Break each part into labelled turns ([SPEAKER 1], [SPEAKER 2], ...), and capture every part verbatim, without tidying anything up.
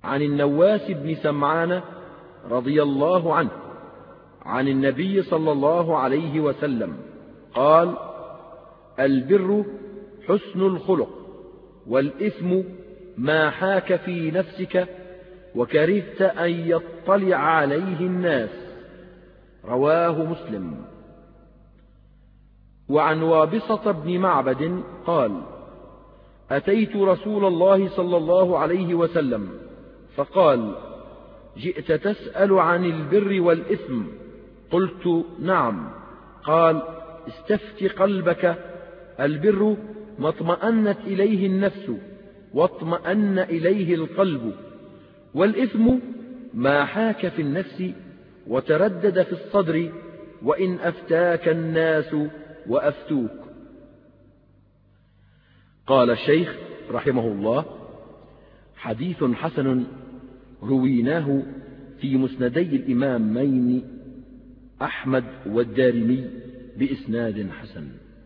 [SPEAKER 1] عن النواس بن سمعان رضي الله عنه عن النبي صلى الله عليه وسلم قال: البر حسن الخلق، والإثم ما حاك في نفسك وكرهت أن يطلع عليه الناس. رواه مسلم. وعن وابصة بن معبد قال: أتيت رسول الله صلى الله عليه وسلم فقال: جئت تسأل عن البر والإثم؟ قلت: نعم. قال: استفت قلبك، البر ما اطمأنت إليه النفس واطمأن إليه القلب، والإثم ما حاك في النفس وتردد في الصدر وإن أفتاك الناس وأفتوك. قال الشيخ رحمه الله: حديث حسن رويناه في مسندي الإمامين أحمد والدارمي بإسناد حسن.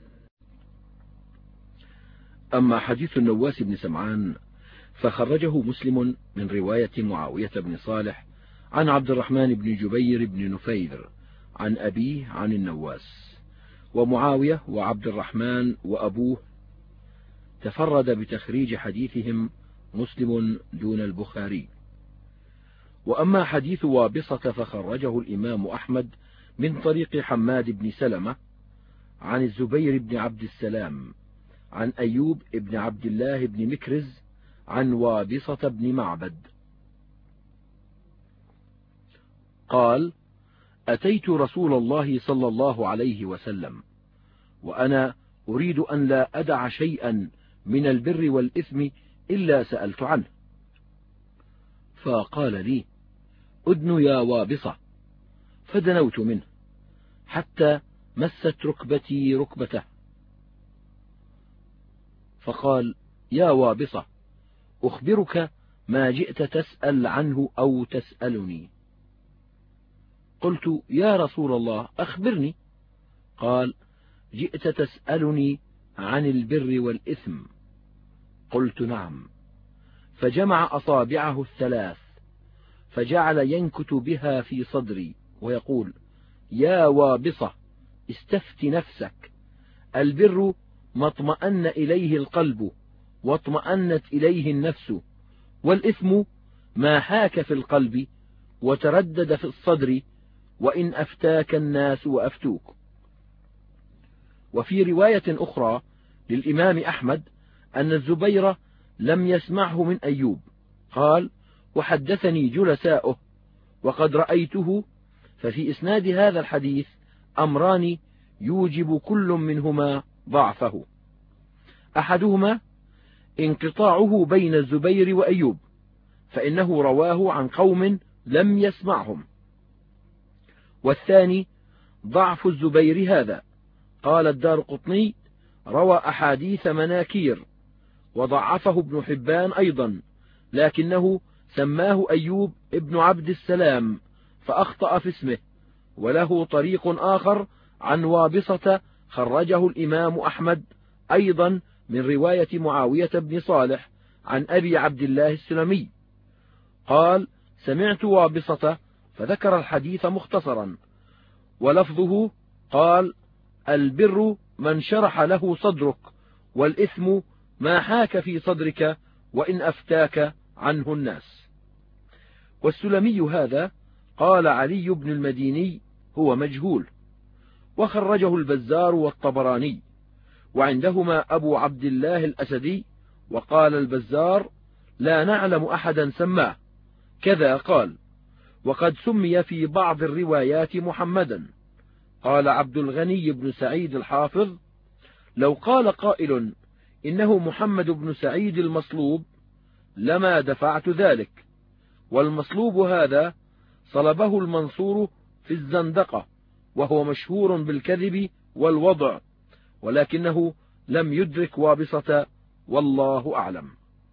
[SPEAKER 1] أما حديث النواس بن سمعان فخرجه مسلم من رواية معاوية بن صالح عن عبد الرحمن بن جبير بن نفير عن أبيه عن النواس. ومعاوية وعبد الرحمن وأبوه تفرد بتخريج حديثهم مسلم دون البخاري. وأما حديث وابصة فخرجه الإمام أحمد من طريق حماد بن سلمة عن الزبير بن عبد السلام عن أيوب بن عبد الله بن مكرز عن وابصة بن معبد قال: أتيت رسول الله صلى الله عليه وسلم وأنا أريد أن لا أدع شيئا من البر والإثم إلا سألت عنه، فقال لي: أدن يا وابصة، فدنوت منه حتى مست ركبتي ركبته، فقال: يا وابصة، أخبرك ما جئت تسأل عنه أو تسألني؟ قلت: يا رسول الله أخبرني. قال: جئت تسألني عن البر والإثم؟ قلت: نعم. فجمع أصابعه الثلاث فجعل ينكت بها في صدري ويقول: يا وابصة، استفت نفسك، البر ما اطمأن إليه القلب واطمأنت إليه النفس، والإثم ما حاك في القلب وتردد في الصدر وإن أفتاك الناس وأفتوك. وفي رواية أخرى للإمام أحمد أن الزبير لم يسمعه من أيوب، قال: وحدثني جلساؤه وقد رأيته. ففي إسناد هذا الحديث أمران يوجب كل منهما ضعفه: أحدهما انقطاعه بين الزبير وأيوب، فإنه رواه عن قوم لم يسمعهم، والثاني ضعف الزبير هذا. قال الدارقطني: روى أحاديث مناكير، وضعفه ابن حبان أيضا، لكنه سماه أيوب ابن عبد السلام فأخطأ في اسمه. وله طريق آخر عن وابصة خرجه الإمام أحمد أيضا من رواية معاوية بن صالح عن أبي عبد الله السلمي قال: سمعت وابصة، فذكر الحديث مختصرا، ولفظه قال: البر من شرح له صدرك، والإثم ما حاك في صدرك وإن أفتاك عنه الناس. والسلمي هذا قال علي بن المديني هو مجهول، وخرجه البزار والطبراني، وعندهما أبو عبد الله الأسدي، وقال البزار: لا نعلم أحدا سماه كذا قال، وقد سمي في بعض الروايات محمدا. قال عبد الغني بن سعيد الحافظ: لو قال قائل إنه محمد بن سعيد المصلوب لما دفعت ذلك، والمصلوب هذا صلبه المنصور في الزندقة، وهو مشهور بالكذب والوضع، ولكنه لم يدرك وابصة، والله أعلم.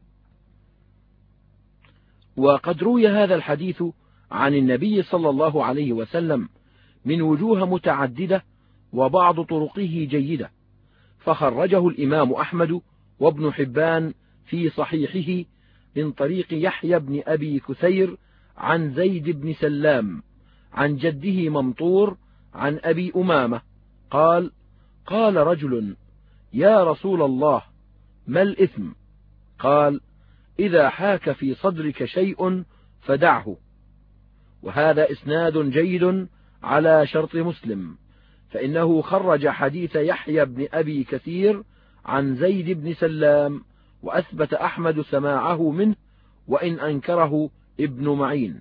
[SPEAKER 1] وقد روي هذا الحديث عن النبي صلى الله عليه وسلم من وجوه متعددة، وبعض طرقه جيدة، فخرجه الإمام أحمد وابن حبان في صحيحه من طريق يحيى بن أبي كثير عن زيد بن سلام عن جده ممطور عن أبي أمامة قال: قال رجل: يا رسول الله، ما الإثم؟ قال: إذا حاك في صدرك شيء فدعه. وهذا إسناد جيد على شرط مسلم، فإنه خرج حديث يحيى بن أبي كثير عن زيد بن سلام، وأثبت أحمد سماعه منه وإن أنكره ابن معين.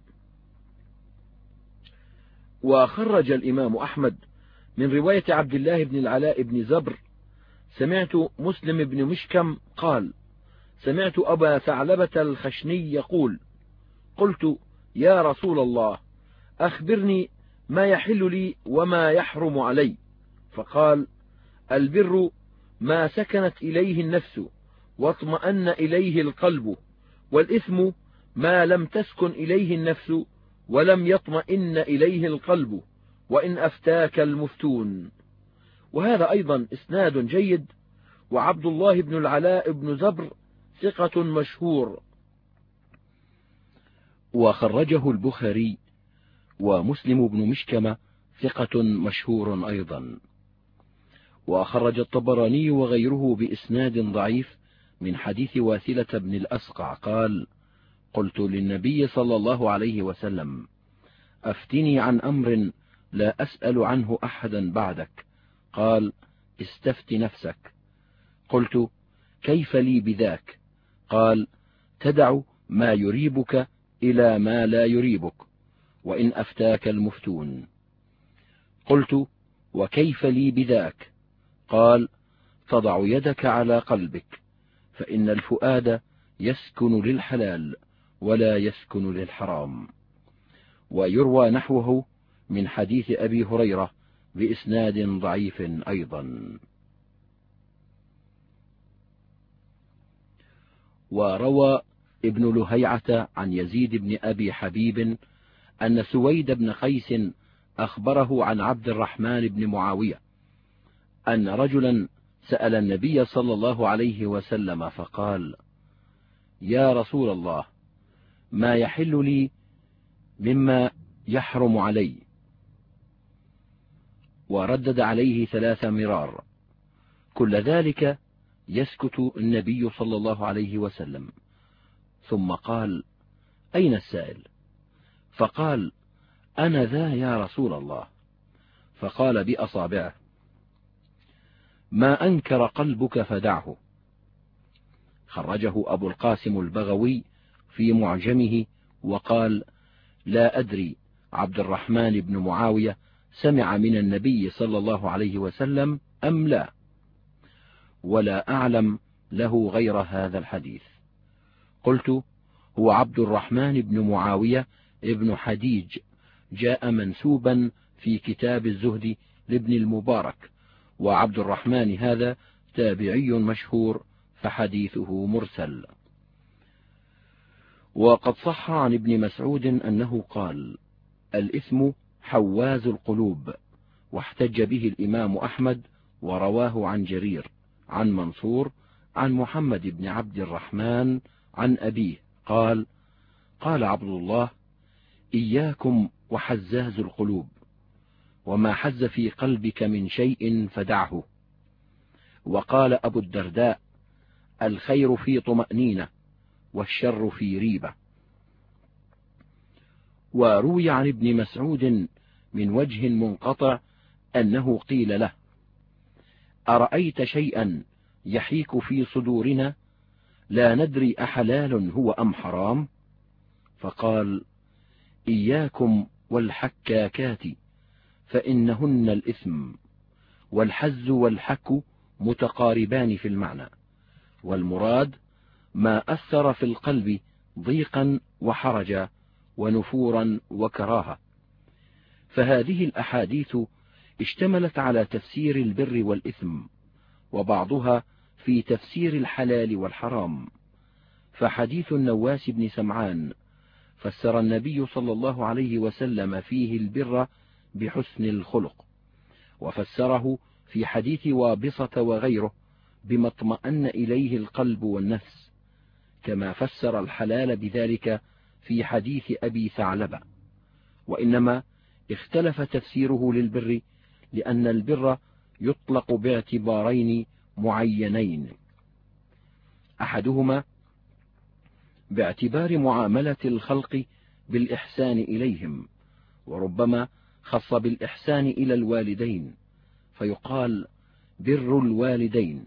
[SPEAKER 1] وخرج الإمام أحمد من رواية عبد الله بن العلاء بن زبر: سمعت مسلم بن مشكم قال: سمعت أبا ثعلبة الخشني يقول: قلت: يا رسول الله، أخبرني ما يحل لي وما يحرم علي. فقال: البر ما سكنت إليه النفس واطمأن إليه القلب، والإثم ما لم تسكن إليه النفس ولم يطمئن إليه القلب، وإن أفتاك المفتون. وهذا أيضا إسناد جيد. وعبد الله بن العلاء بن زبر ثقة مشهور. وخرجه البخاري. ومسلم بن مشكم ثقة مشهور أيضا. وخرج الطبراني وغيره بإسناد ضعيف من حديث واثلة بن الأسقع قال: قلت للنبي صلى الله عليه وسلم: أفتني عن أمر لا أسأل عنه أحدا بعدك. قال: استفت نفسك. قلت: كيف لي بذاك؟ قال: تدع ما يريبك إلى ما لا يريبك، وإن أفتاك المفتون. قلت: وكيف لي بذاك؟ قال: تضع يدك على قلبك، فإن الفؤاد يسكن للحلال ولا يسكن للحرام. ويروى نحوه من حديث أبي هريرة بإسناد ضعيف أيضا. وروى ابن لهيعة عن يزيد بن أبي حبيب أن سويد بن قيس أخبره عن عبد الرحمن بن معاوية أن رجلا سأل النبي صلى الله عليه وسلم فقال: يا رسول الله، ما يحل لي مما يحرم علي؟ وردد عليه ثلاث مرار. كل ذلك يسكت النبي صلى الله عليه وسلم، ثم قال: أين السائل؟ فقال: أنا ذا يا رسول الله. فقال بأصابعه: ما أنكر قلبك فدعه. خرجه أبو القاسم البغوي في معجمه وقال: لا أدري عبد الرحمن بن معاوية سمع من النبي صلى الله عليه وسلم أم لا، ولا أعلم له غير هذا الحديث. قلت: هو عبد الرحمن بن معاوية ابن حديج، جاء منسوبا في كتاب الزهد لابن المبارك، وعبد الرحمن هذا تابعي مشهور، فحديثه مرسل. وقد صح عن ابن مسعود أنه قال: الإثم حواز القلوب. واحتج به الإمام أحمد، ورواه عن جرير عن منصور عن محمد بن عبد الرحمن عن أبيه قال: قال عبد الله: إياكم وحزاز القلوب، وما حز في قلبك من شيء فدعه. وقال أبو الدرداء: الخير في طمأنينة، والشر في ريبة. وروي عن ابن مسعود من وجه منقطع أنه قيل له: أرأيت شيئا يحيك في صدورنا لا ندري أحلال هو أم حرام؟ فقال: إياكم والحكاكات، فإنهن الإثم. والحز والحك متقاربان في المعنى، والمراد ما أثر في القلب ضيقا وحرجا ونفورا وكراهة. فهذه الأحاديث اشتملت على تفسير البر والإثم، وبعضها في تفسير الحلال والحرام. فحديث النواس بن سمعان فسر النبي صلى الله عليه وسلم فيه البر بحسن الخلق، وفسره في حديث وابصة وغيره بما اطمأن إليه القلب والنفس، كما فسر الحلال بذلك في حديث أبي ثعلبة، وإنما اختلف تفسيره للبر لأن البر يطلق باعتبارين معينين: أحدهما باعتبار معاملة الخلق بالإحسان إليهم، وربما خص بالإحسان إلى الوالدين فيقال بر الوالدين،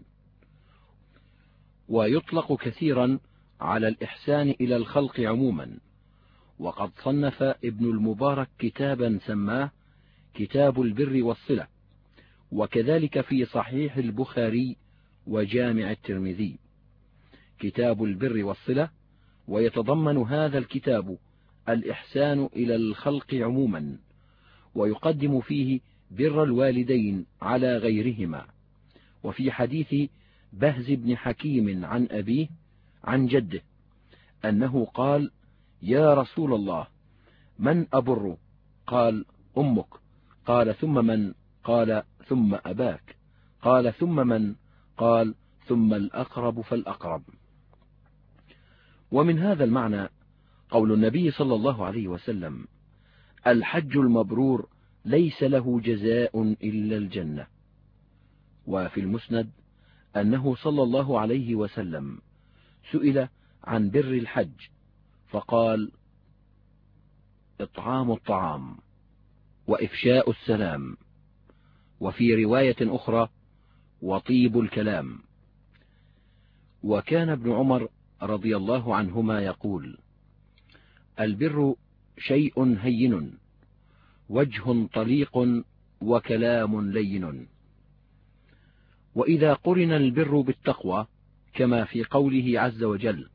[SPEAKER 1] ويطلق كثيرا على الإحسان إلى الخلق عموما. وقد صنف ابن المبارك كتابا سماه كتاب البر والصلة، وكذلك في صحيح البخاري وجامع الترمذي كتاب البر والصلة، ويتضمن هذا الكتاب الإحسان إلى الخلق عموما، ويقدم فيه بر الوالدين على غيرهما. وفي حديث بهز بن حكيم عن أبيه عن جده أنه قال: يا رسول الله، من أبر؟ قال: أمك. قال: ثم من؟ قال: ثم أباك. قال: ثم من؟ قال: ثم الأقرب فالأقرب. ومن هذا المعنى قول النبي صلى الله عليه وسلم: الحج المبرور ليس له جزاء إلا الجنة. وفي المسند أنه صلى الله عليه وسلم سئل عن بر الحج فقال: إطعام الطعام وإفشاء السلام، وفي رواية أخرى: وطيب الكلام. وكان ابن عمر رضي الله عنهما يقول: البر شيء هين، وجه طليق، وكلام لين. وإذا قرن البر بالتقوى كما في قوله عز وجل: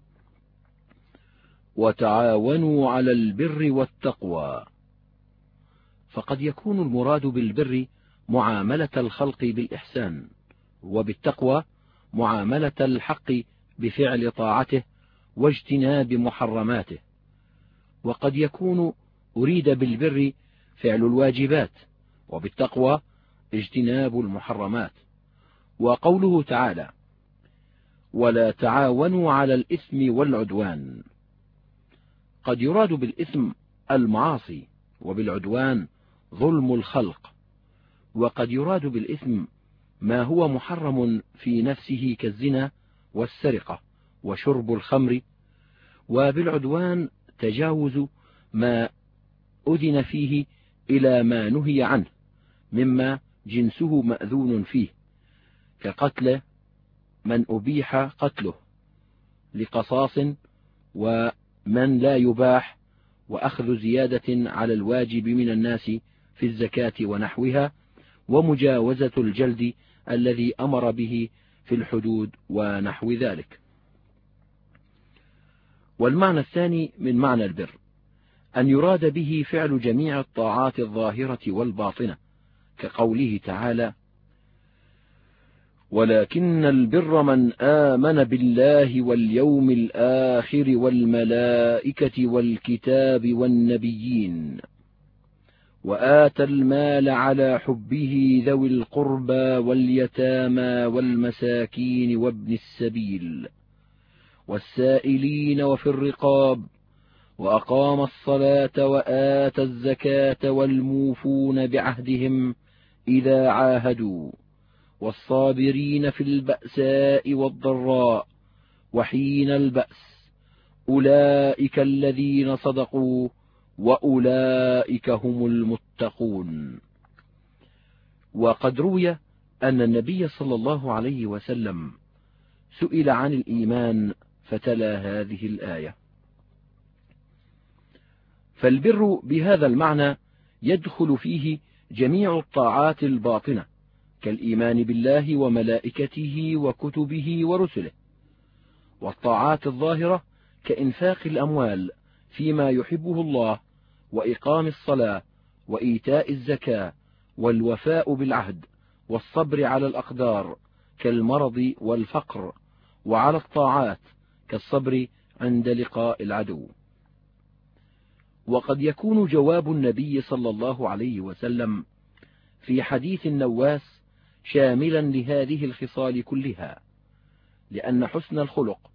[SPEAKER 1] وتعاونوا على البر والتقوى، فقد يكون المراد بالبر معاملة الخلق بالإحسان، وبالتقوى معاملة الحق بفعل طاعته واجتناب محرماته. وقد يكون أريد بالبر فعل الواجبات، وبالتقوى اجتناب المحرمات. وقوله تعالى: ولا تعاونوا على الإثم والعدوان، قد يراد بالإثم المعاصي، وبالعدوان ظلم الخلق. وقد يراد بالإثم ما هو محرم في نفسه كالزنا والسرقة وشرب الخمر، وبالعدوان تجاوز ما أذن فيه إلى ما نهي عنه مما جنسه مأذون فيه، كقتل من أبيح قتله لقصاص، ومن لا يباح، وأخذ زيادة على الواجب من الناس في الزكاة ونحوها، ومجاوزة الجلد الذي أمر به في الحدود ونحو ذلك. والمعنى الثاني من معنى البر أن يراد به فعل جميع الطاعات الظاهرة والباطنة، كقوله تعالى: ولكن البر من آمن بالله واليوم الآخر والملائكة والكتاب والنبيين، وآتى المال على حبه ذوي القربى واليتامى والمساكين وابن السبيل والسائلين وفي الرقاب، وأقام الصلاة وآتى الزكاة والموفون بعهدهم إذا عاهدوا، والصابرين في البأساء والضراء وحين البأس، أولئك الذين صدقوا وأولئك هم المتقون. وقد روي أن النبي صلى الله عليه وسلم سئل عن الإيمان فتلا هذه الآية. فالبر بهذا المعنى يدخل فيه جميع الطاعات الباطنة كالإيمان بالله وملائكته وكتبه ورسله، والطاعات الظاهرة كإنفاق الأموال فيما يحبه الله، وإقام الصلاة، وإيتاء الزكاة، والوفاء بالعهد، والصبر على الأقدار كالمرض والفقر، وعلى الطاعات كالصبر عند لقاء العدو. وقد يكون جواب النبي صلى الله عليه وسلم في حديث النواس شاملا لهذه الخصال كلها، لأن حسن الخلق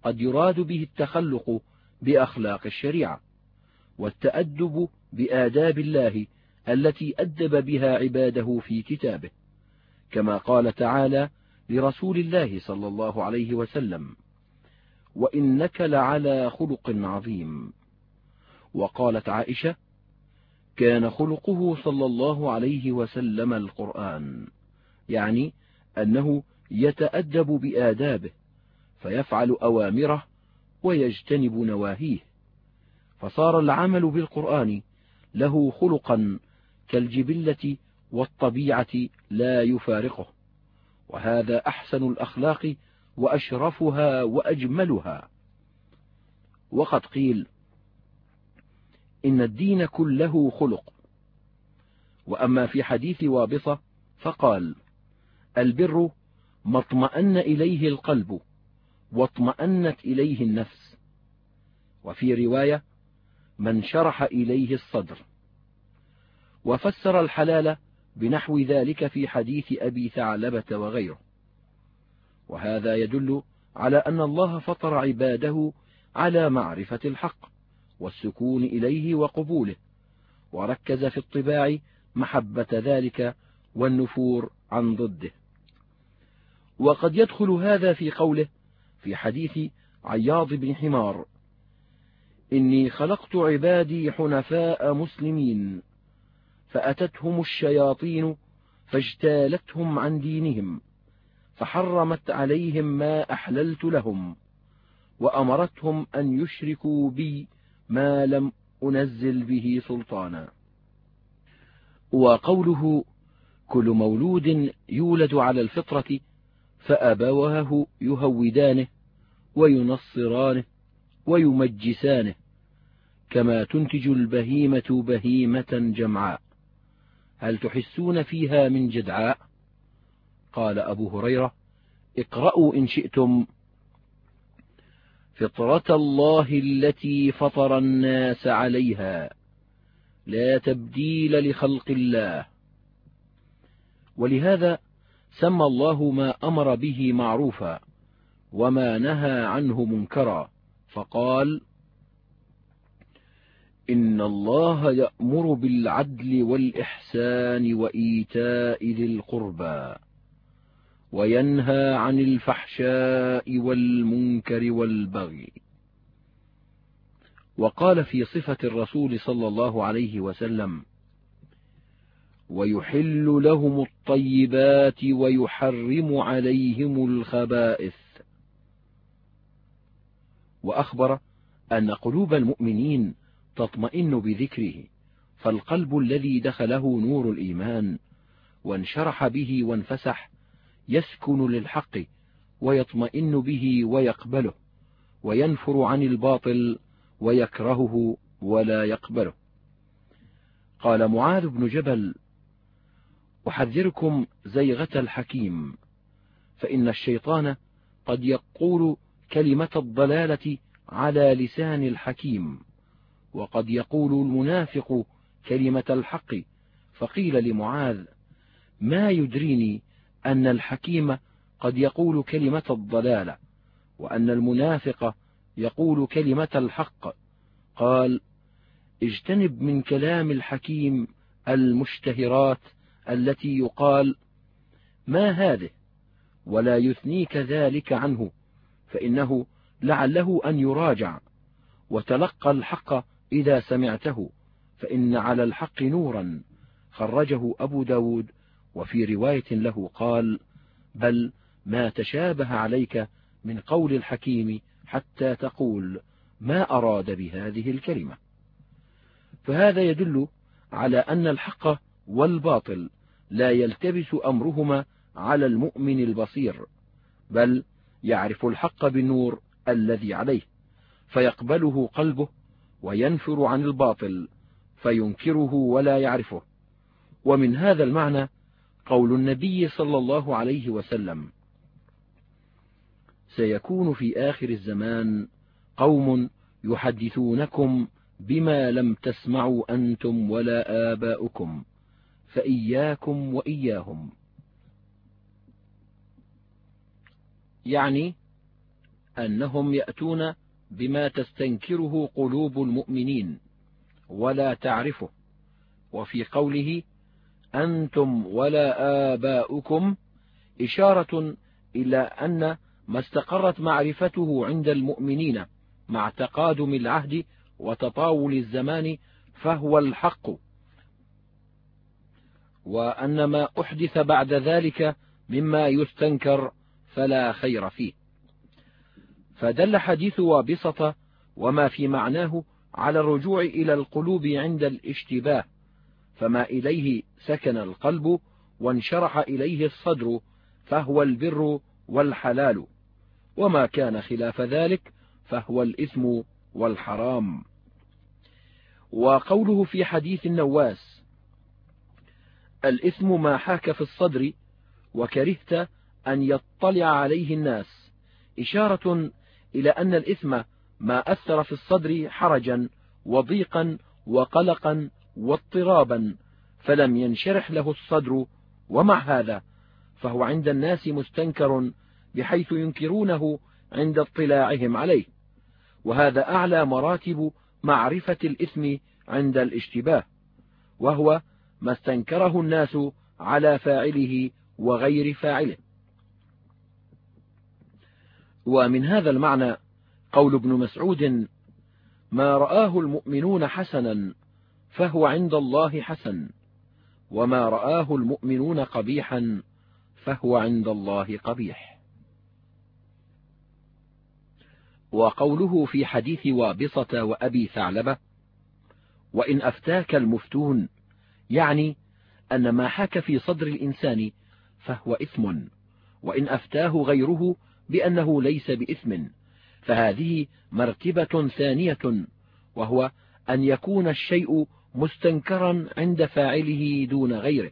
[SPEAKER 1] قد يراد به التخلق بأخلاق الشريعة والتأدب بآداب الله التي أدب بها عباده في كتابه، كما قال تعالى لرسول الله صلى الله عليه وسلم: وإنك لعلى خلق عظيم. وقالت عائشة: كان خلقه صلى الله عليه وسلم القرآن، يعني أنه يتأدب بآدابه فيفعل أوامره ويجتنب نواهيه، فصار العمل بالقرآن له خلقا كالجبلة والطبيعة لا يفارقه، وهذا أحسن الأخلاق وأشرفها وأجملها. وقد قيل: إن الدين كله خلق. وأما في حديث وابصة فقال: البر ما اطمأن إليه القلب واطمأنت إليه النفس. وفي رواية: من شرح إليه الصدر. وفسر الحلال بنحو ذلك في حديث أبي ثعلبة وغيره. وهذا يدل على أن الله فطر عباده على معرفة الحق والسكون إليه وقبوله، وركز في الطباع محبة ذلك والنفور عن ضده. وقد يدخل هذا في قوله في حديث عياض بن حمار: إني خلقت عبادي حنفاء مسلمين فأتتهم الشياطين فاجتالتهم عن دينهم فحرمت عليهم ما أحللت لهم وأمرتهم أن يشركوا بي ما لم أنزل به سلطانا. وقوله: كل مولود يولد على الفطرة فأبواه يهودانه وينصرانه ويمجسانه كما تنتج البهيمة بهيمة جمعاء، هل تحسون فيها من جدعاء؟ قال أبو هريرة: اقرأوا إن شئتم: فطرة الله التي فطر الناس عليها لا تبديل لخلق الله. ولهذا سمى الله ما أمر به معروفا وما نهى عنه منكرا، فقال: إن الله يأمر بالعدل والإحسان وإيتاء ذي القربى وينهى عن الفحشاء والمنكر والبغي. وقال في صفة الرسول صلى الله عليه وسلم: ويحل لهم الطيبات ويحرم عليهم الخبائث. وأخبر أن قلوب المؤمنين تطمئن بذكره، فالقلب الذي دخله نور الإيمان وانشرح به وانفسح يسكن للحق ويطمئن به ويقبله، وينفر عن الباطل ويكرهه ولا يقبله. قال معاذ بن جبل: أحذركم زيغة الحكيم، فإن الشيطان قد يقول كلمة الضلالة على لسان الحكيم، وقد يقول المنافق كلمة الحق. فقيل لمعاذ: ما يدريني أن الحكيم قد يقول كلمة الضلالة وأن المنافق يقول كلمة الحق؟ قال: اجتنب من كلام الحكيم المشتهرات التي يقال ما هذه، ولا يثنيك ذلك عنه، فإنه لعله أن يراجع. وتلقى الحق إذا سمعته، فإن على الحق نورا. خرجه أبو داود. وفي رواية له قال: بل ما تشابه عليك من قول الحكيم حتى تقول ما أراد بهذه الكلمة. فهذا يدل على أن الحق والباطل لا يلتبس أمرهما على المؤمن البصير، بل يعرف الحق بالنور الذي عليه فيقبله قلبه، وينفر عن الباطل فينكره ولا يعرفه. ومن هذا المعنى قول النبي صلى الله عليه وسلم: سيكون في آخر الزمان قوم يحدثونكم بما لم تسمعوا أنتم ولا آباؤكم فإياكم وإياهم. يعني أنهم يأتون بما تستنكره قلوب المؤمنين ولا تعرفه. وفي قوله أنتم ولا آباؤكم إشارة إلى أن ما استقرت معرفته عند المؤمنين مع تقادم العهد وتطاول الزمان فهو الحق، وأن ما أحدث بعد ذلك مما يستنكر فلا خير فيه. فدل حديث وابصة وما في معناه على الرجوع إلى القلوب عند الاشتباه، فما إليه سكن القلب وانشرح إليه الصدر فهو البر والحلال، وما كان خلاف ذلك فهو الإثم والحرام. وقوله في حديث النواس الإثم ما حاك في الصدر وكرهت أن يطلع عليه الناس، إشارة إلى أن الإثم ما أثر في الصدر حرجا وضيقا وقلقا واضطرابا فلم ينشرح له الصدر، ومع هذا فهو عند الناس مستنكر بحيث ينكرونه عند اطلاعهم عليه، وهذا أعلى مراتب معرفة الإثم عند الاشتباه، وهو ما استنكره الناس على فاعله وغير فاعله. ومن هذا المعنى قول ابن مسعود ما رآه المؤمنون حسنا فهو عند الله حسن، وما رآه المؤمنون قبيحا فهو عند الله قبيح. وقوله في حديث وابصة وأبي ثعلبة وإن أفتاك المفتون، يعني أن ما حاك في صدر الإنسان فهو إثم، وإن أفتاه غيره بأنه ليس بإثم فهذه مرتبة ثانية، وهو أن يكون الشيء مستنكرا عند فاعله دون غيره،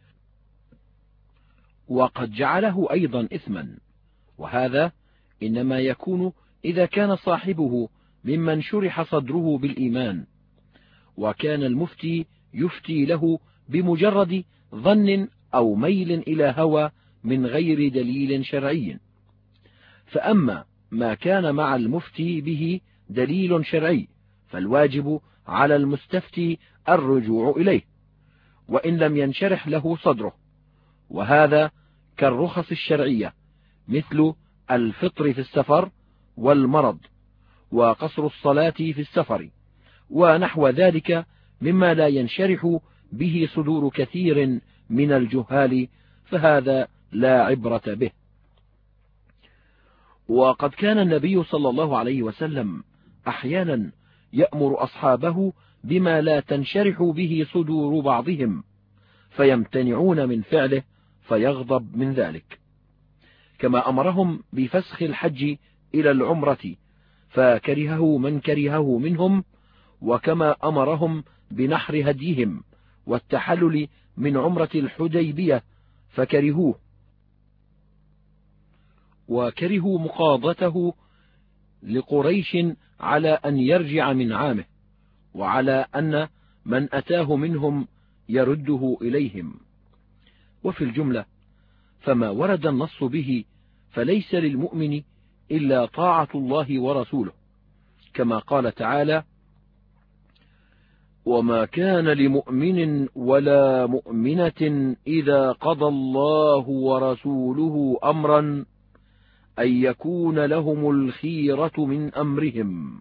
[SPEAKER 1] وقد جعله أيضا إثما، وهذا إنما يكون إذا كان صاحبه ممن شرح صدره بالإيمان، وكان المفتي يفتي له بمجرد ظن أو ميل إلى هوى من غير دليل شرعي. فأما ما كان مع المفتي به دليل شرعي فالواجب على المستفتي الرجوع إليه وإن لم ينشرح له صدره، وهذا كالرخص الشرعية مثل الفطر في السفر والمرض وقصر الصلاة في السفر ونحو ذلك مما لا ينشرح به صدور كثير من الجهال، فهذا لا عبرة به. وقد كان النبي صلى الله عليه وسلم أحيانا يأمر أصحابه بما لا تنشرح به صدور بعضهم فيمتنعون من فعله فيغضب من ذلك، كما أمرهم بفسخ الحج إلى العمرة فكرهه من كرهه منهم، وكما أمرهم بنحر هديهم والتحلل من عمرة الحديبية فكرهوه، وكرهوا مقاضته لقريش على أن يرجع من عامه، وعلى أن من أتاه منهم يرده إليهم. وفي الجملة فما ورد النص به فليس للمؤمن إلا طاعة الله ورسوله، كما قال تعالى وما كان لمؤمن ولا مؤمنة إذا قضى الله ورسوله أمرا أن يكون لهم الخيرة من أمرهم.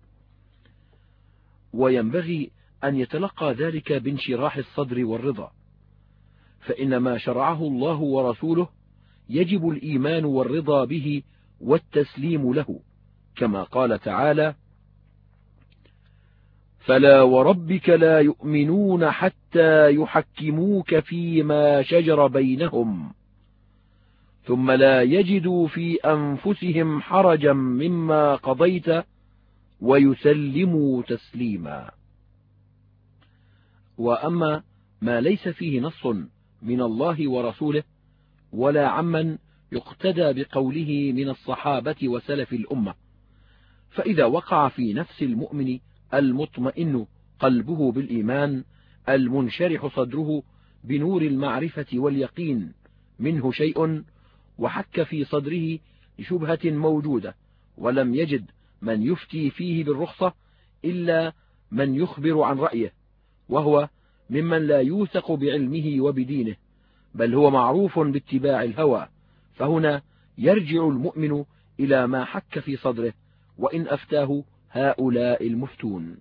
[SPEAKER 1] وينبغي أن يتلقى ذلك بانشراح الصدر والرضا، فإن ما شرعه الله ورسوله يجب الإيمان والرضا به والتسليم له، كما قال تعالى فلا وربك لا يؤمنون حتى يحكموك فيما شجر بينهم ثم لا يجدوا في أنفسهم حرجا مما قضيت ويسلموا تسليما. وأما ما ليس فيه نص من الله ورسوله ولا عمن يقتدى بقوله من الصحابة وسلف الأمة، فإذا وقع في نفس المؤمن المطمئن قلبه بالإيمان المنشرح صدره بنور المعرفة واليقين منه شيء وحك في صدره شبهة موجودة ولم يجد من يفتي فيه بالرخصة إلا من يخبر عن رأيه، وهو ممن لا يوثق بعلمه وبدينه، بل هو معروف باتباع الهوى، فهنا يرجع المؤمن إلى ما حك في صدره وإن أفتاه هؤلاء المفتون.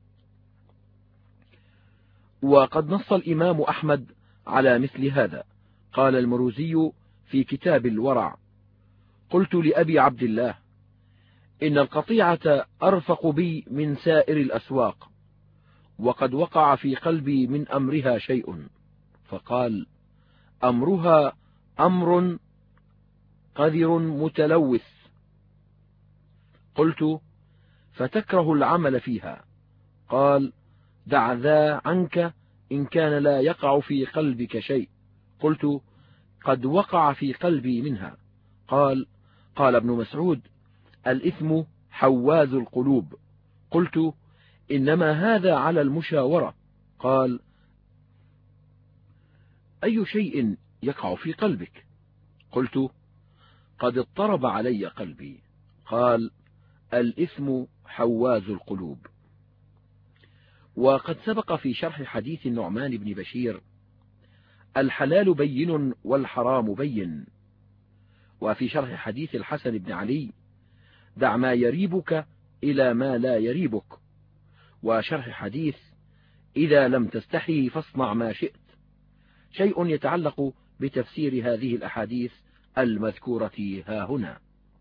[SPEAKER 1] وقد نص الإمام أحمد على مثل هذا. قال المروزي في كتاب الورع: قلت لأبي عبد الله: إن القطيعة أرفق بي من سائر الأسواق، وقد وقع في قلبي من أمرها شيء. فقال: أمرها أمر قذر متلوث. قلت: فتكره العمل فيها؟ قال: دع ذا عنك إن كان لا يقع في قلبك شيء. قلت: قد وقع في قلبي منها. قال: قال ابن مسعود: الإثم حواز القلوب. قلت: إنما هذا على المشاورة. قال: أي شيء يقع في قلبك؟ قلت: قد اضطرب علي قلبي. قال: الإثم حواز القلوب. وقد سبق في شرح حديث النعمان بن بشير: الحلال بين والحرام بين. وفي شرح حديث الحسن بن علي: دع ما يريبك إلى ما لا يريبك. وشرح حديث: إذا لم تستحي فاصنع ما شئت، شيء يتعلق بتفسير هذه الأحاديث المذكورة هاهنا.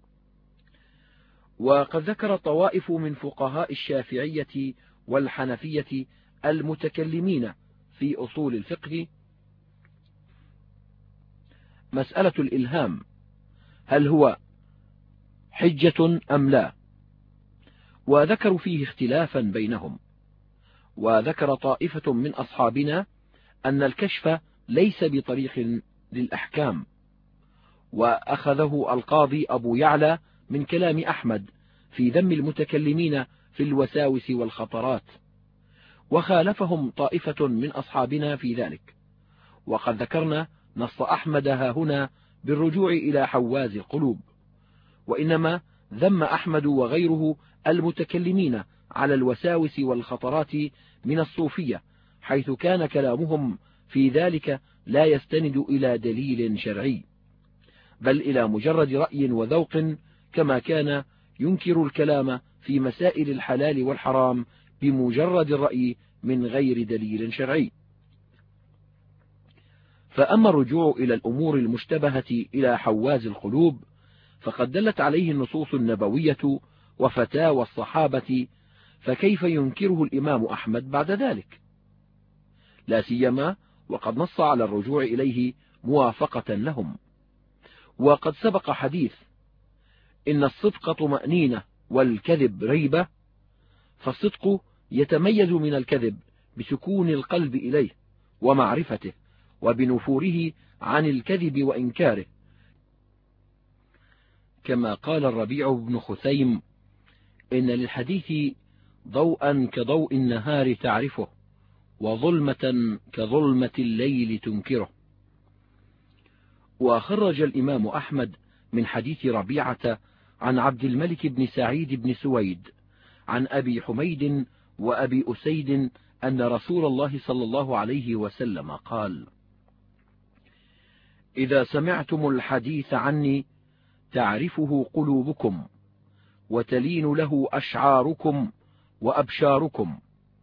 [SPEAKER 1] وقد ذكر طوائف من فقهاء الشافعية والحنفية المتكلمين في أصول الفقه مسألة الإلهام، هل هو حجة أم لا؟ وذكروا فيه اختلافا بينهم. وذكر طائفة من أصحابنا أن الكشف ليس بطريق للأحكام، وأخذه القاضي أبو يعلى من كلام أحمد في ذم المتكلمين في الوساوس والخطرات، وخالفهم طائفة من أصحابنا في ذلك. وقد ذكرنا نص أحمد هاهنا بالرجوع إلى حواز القلوب، وإنما ذم أحمد وغيره المتكلمين على الوساوس والخطرات من الصوفية، حيث كان كلامهم في ذلك لا يستند إلى دليل شرعي، بل إلى مجرد رأي وذوق، كما كان ينكر الكلام في مسائل الحلال والحرام بمجرد الرأي من غير دليل شرعي. فأما الرجوع إلى الأمور المشتبهة إلى حواز القلوب فقد دلت عليه النصوص النبوية وفتاوى الصحابة، فكيف ينكره الإمام أحمد بعد ذلك؟ لا سيما وقد نص على الرجوع إليه موافقة لهم. وقد سبق حديث: إن الصدق طمأنينة والكذب ريبة، فالصدق يتميز من الكذب بسكون القلب إليه ومعرفته، وبنفوره عن الكذب وإنكاره، كما قال الربيع بن خثيم: إن للحديث ضوءا كضوء النهار تعرفه، وظلمة كظلمة الليل تنكره. وخرج الإمام أحمد من حديث ربيعة عن عبد الملك بن سعيد بن سويد عن أبي حميد وأبي أسيد أن رسول الله صلى الله عليه وسلم قال: إذا سمعتم الحديث عني تعرفه قلوبكم، وتلين له أشعاركم وأبشاركم،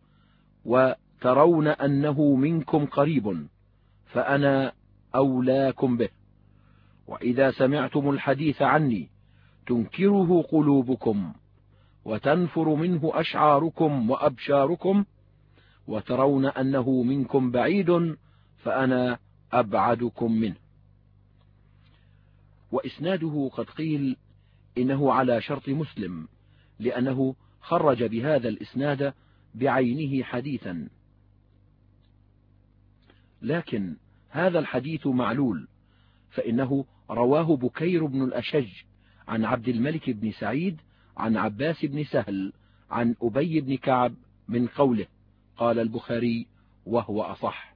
[SPEAKER 1] وترون أنه منكم قريب، فأنا أولاكم به. وإذا سمعتم الحديث عني تنكره قلوبكم، وتنفر منه أشعاركم وأبشاركم، وترون أنه منكم بعيد، فأنا أبعدكم منه. وإسناده قد قيل إنه على شرط مسلم، لأنه خرج بهذا الإسناد بعينه حديثا، لكن هذا الحديث معلول، فإنه رواه بكير بن الأشج عن عبد الملك بن سعيد عن عباس بن سهل عن أبي بن كعب من قوله. قال البخاري: وهو أصح.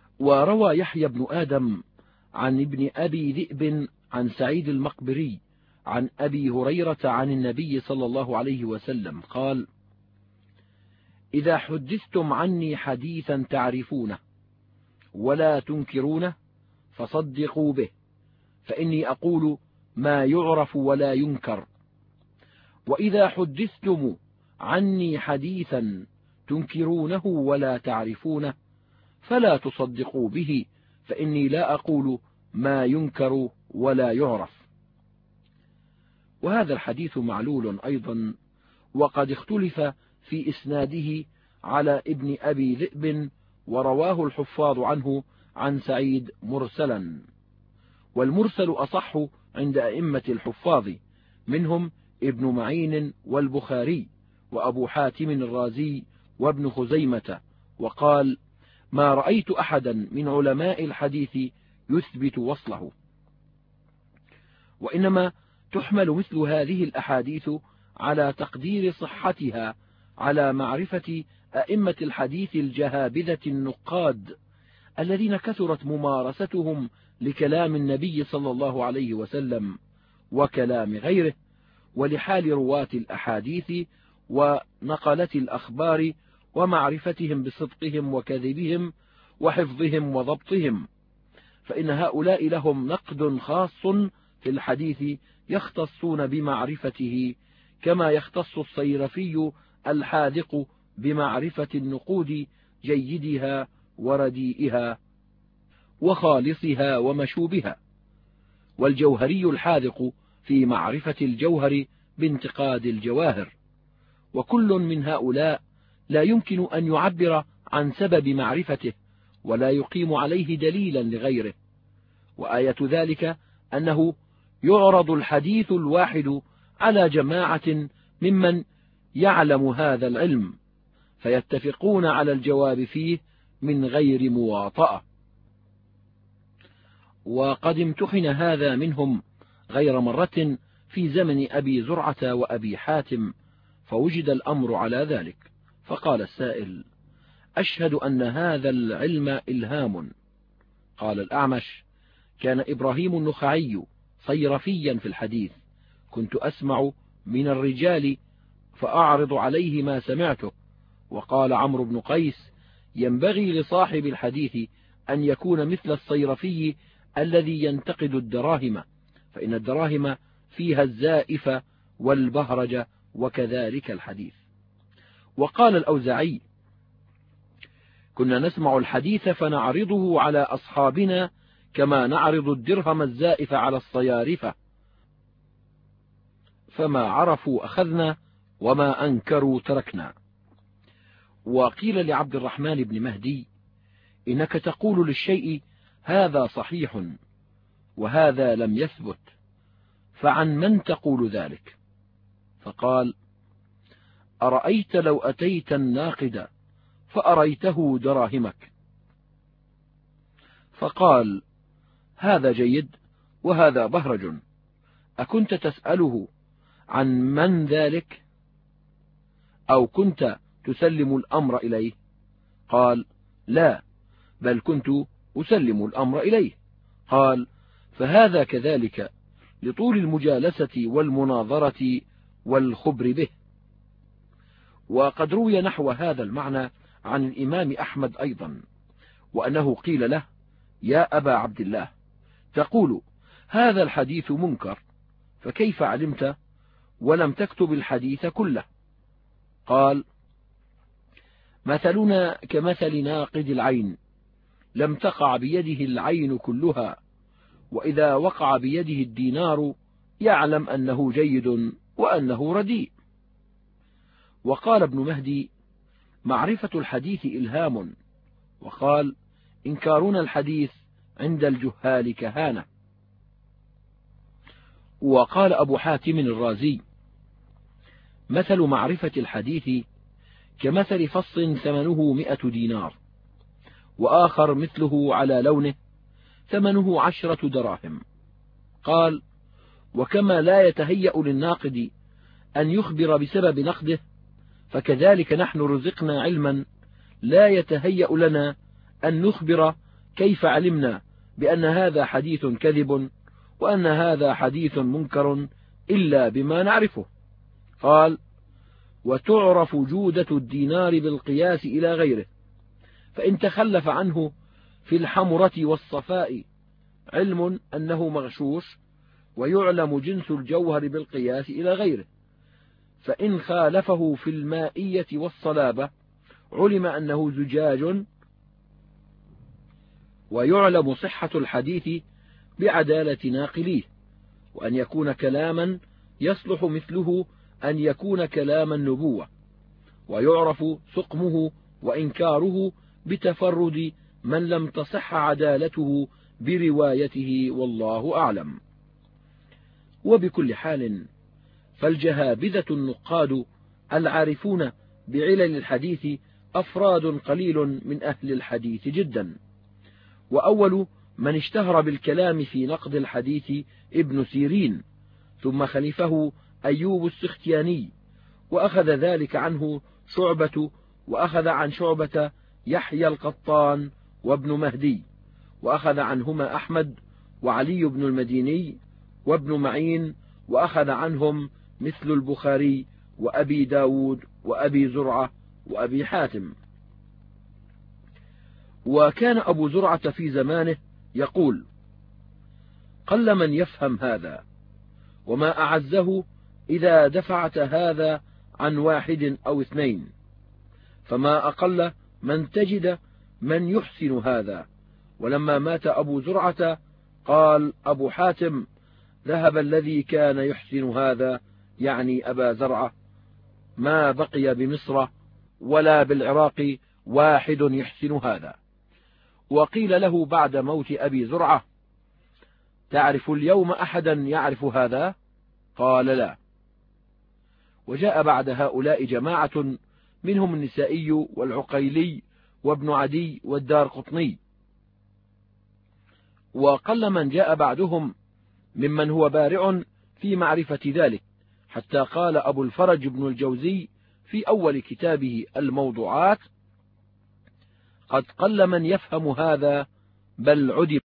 [SPEAKER 1] وروى يحيى بن آدم عن ابن أبي ذئب عن سعيد المقبري عن أبي هريرة عن النبي صلى الله عليه وسلم قال: إذا حدثتم عني حديثا تعرفونه ولا تنكرونه فصدقوا به، فإني أقول ما يعرف ولا ينكر. وإذا حدثتم عني حديثا تنكرونه ولا تعرفونه فلا تصدقوا به، فإني لا أقول ما ينكر ولا يعرف. وهذا الحديث معلول أيضا، وقد اختلف في إسناده على ابن أبي ذئب، ورواه الحفاظ عنه عن سعيد مرسلا، والمرسل أصح عند أئمة الحفاظ، منهم ابن معين والبخاري وأبو حاتم الرازي وابن خزيمة، وقال: ما رأيت أحدا من علماء الحديث يثبت وصله. وإنما تحمل مثل هذه الأحاديث على تقدير صحتها على معرفة أئمة الحديث الجهابذة النقاد الذين كثرت ممارستهم لكلام النبي صلى الله عليه وسلم وكلام غيره، ولحال رواة الأحاديث ونقلة الأخبار، ومعرفتهم بصدقهم وكذبهم وحفظهم وضبطهم، فإن هؤلاء لهم نقد خاص في الحديث يختصون بمعرفته، كما يختص الصيرفي الحاذق بمعرفة النقود جيدها ورديئها وخالصها ومشوبها، والجوهري الحاذق في معرفة الجوهر بانتقاد الجواهر. وكل من هؤلاء لا يمكن أن يعبر عن سبب معرفته ولا يقيم عليه دليلا لغيره. وآية ذلك أنه يعرض الحديث الواحد على جماعة ممن يعلم هذا العلم، فيتفقون على الجواب فيه من غير مواطأة. وقد امتحن هذا منهم غير مرة في زمن أبي زرعة وأبي حاتم، فوجد الأمر على ذلك، فقال السائل: أشهد أن هذا العلم إلهام. قال الأعمش: كان إبراهيم النخعي صيرفيا في الحديث، كنت أسمع من الرجال فأعرض عليه ما سمعته. وقال عمرو بن قيس: ينبغي لصاحب الحديث أن يكون مثل الصيرفي الذي ينتقد الدراهم، فإن الدراهم فيها الزائف والبهرج، وكذلك الحديث. وقال الأوزاعي: كنا نسمع الحديث فنعرضه على أصحابنا كما نعرض الدرهم الزائف على الصيارفة، فما عرفوا أخذنا وما أنكروا تركنا. وقيل لعبد الرحمن بن مهدي: إنك تقول للشيء هذا صحيح وهذا لم يثبت، فعن من تقول ذلك؟ فقال: أرأيت لو أتيت الناقد فأريته دراهمك؟ فقال: هذا جيد وهذا بهرج، أكنت تسأله عن من ذلك أو كنت تسلم الأمر إليه؟ قال: لا، بل كنت أسلم الأمر إليه. قال: فهذا كذلك لطول المجالسة والمناظرة والخبر به. وقد روي نحو هذا المعنى عن الإمام أحمد أيضا، وأنه قيل له: يا أبا عبد الله، تقول هذا الحديث منكر، فكيف علمت ولم تكتب الحديث كله؟ قال: مثلنا كمثل ناقد العين، لم تقع بيده العين كلها، وإذا وقع بيده الدينار يعلم أنه جيد وأنه رديء. وقال ابن مهدي: معرفة الحديث إلهام. وقال: إنكارنا الحديث عند الجهال كهانة. وقال أبو حاتم الرازي: مثل معرفة الحديث كمثل فص ثمنه مئة دينار، وآخر مثله على لونه ثمنه عشرة دراهم. قال: وكما لا يتهيأ للناقد أن يخبر بسبب نقده، فكذلك نحن رزقنا علما لا يتهيأ لنا أن نخبر كيف علمنا بأن هذا حديث كذب وأن هذا حديث منكر إلا بما نعرفه. قال: وتعرف جودة الدينار بالقياس إلى غيره، فإن تخلف عنه في الحمرة والصفاء علم أنه مغشوش، ويعلم جنس الجوهر بالقياس إلى غيره، فإن خالفه في المائية والصلابة علم أنه زجاج، ويعلم صحة الحديث بعدالة ناقليه، وأن يكون كلاما يصلح مثله أن يكون كلام النبوة، ويعرف سقمه وإنكاره بتفرد من لم تصح عدالته بروايته، والله أعلم. وبكل حال فالجهابذة النقاد العارفون بعلل الحديث أفراد قليل من أهل الحديث جدا. وأول من اشتهر بالكلام في نقد الحديث ابن سيرين، ثم خلفه أيوب السختياني، وأخذ ذلك عنه شعبة، وأخذ عن شعبة يحيى القطان وابن مهدي، وأخذ عنهما أحمد وعلي بن المديني وابن معين، وأخذ عنهم مثل البخاري وأبي داود وأبي زرعة وأبي حاتم. وكان أبو زرعة في زمانه يقول: قل من يفهم هذا، وما أعزه إذا دفعت هذا عن واحد أو اثنين، فما أقل من تجد من يحسن هذا. ولما مات أبو زرعة قال أبو حاتم: ذهب الذي كان يحسن هذا، يعني أبا زرعة، ما بقي بمصر ولا بالعراق واحد يحسن هذا. وقيل له بعد موت أبي زرعة: تعرف اليوم أحدا يعرف هذا؟ قال: لا. وجاء بعد هؤلاء جماعة منهم النسائي والعقيلي وابن عدي والدار قطني، وقل من جاء بعدهم ممن هو بارع في معرفة ذلك، حتى قال أبو الفرج بن الجوزي في أول كتابه الموضوعات: قد قل من يفهم هذا، بل عدم.